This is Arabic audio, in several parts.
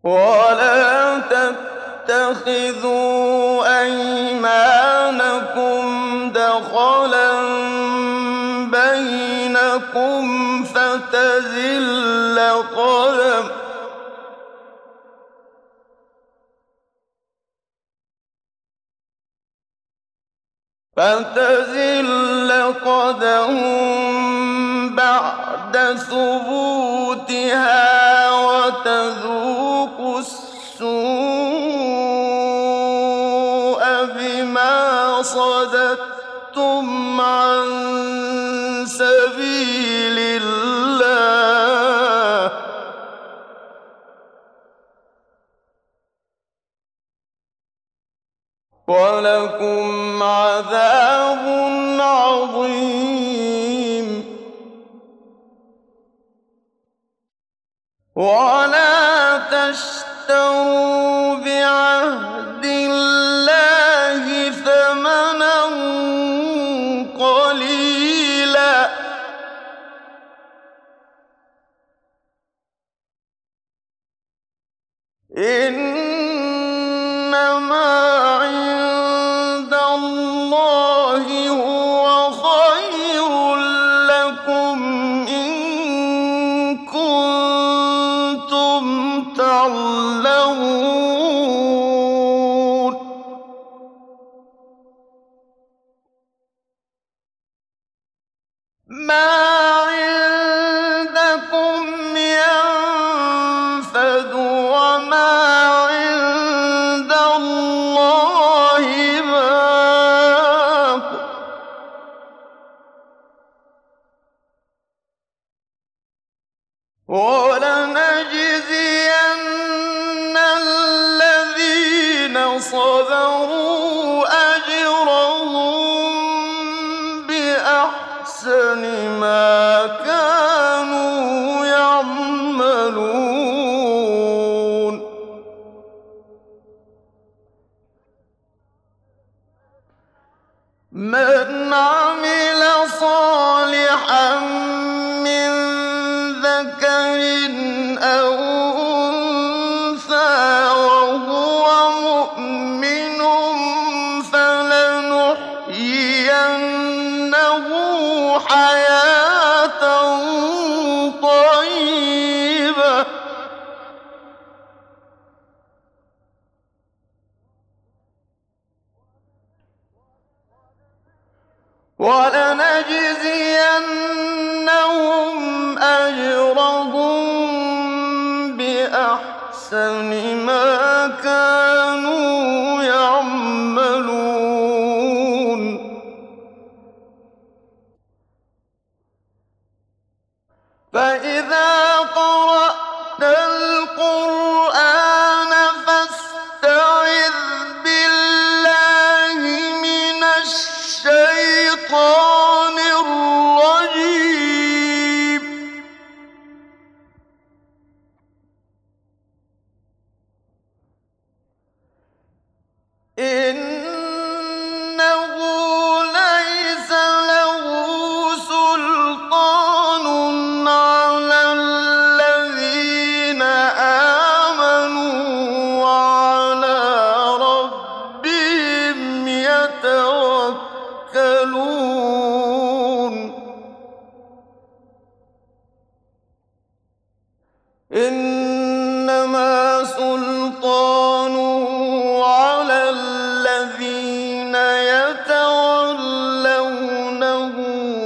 ولا تتخذوا أيمانكم دخلا بينكم فتزل قدم بعد ثبوتها وتذوقوا السوء بما صددتم عن سبيل الله ولكم عذاب عظيم. ولا تشتروا بعهد الله ثمنا قليلا إنما عند الله هو خير لكم إن كنتم تعلمون. ما عندكم ينفد وما عند الله باق ولنجزين الذين صبروا أجرهم بأحسن ما كانوا يعملون. من عمل صالحا من ذكر أو أنثى وهو مؤمن فلنحيينه حياة طيبة ولنجزينهم أجرهم بأحسن ما كانوا يعملون. فإذا قرأت القرآن فاستعذ بالله من الشيطان الرجيم. إنه ليس له سلطان على الذين آمنوا وعلى ربهم يتوكلون. إنما سلطانه على الذين يتولونه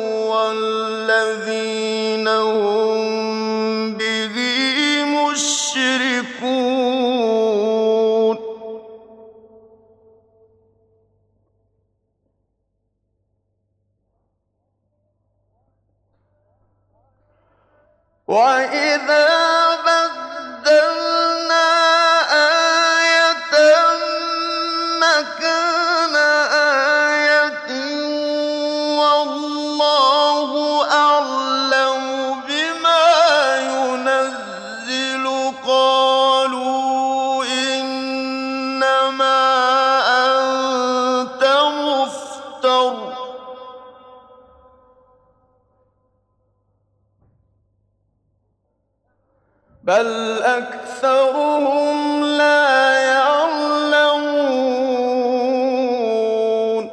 والذين هم به مشركون. وإذا بدلنا آية مكان آية والله أعلم بما ينزل قالوا إنما أنت مفتر بل أكثرهم لا يعلمون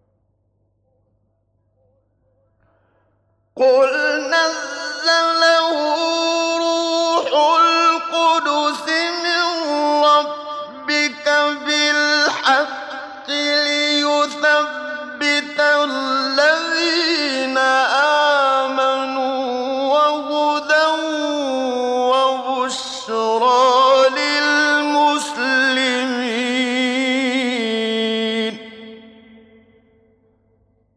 قل نزله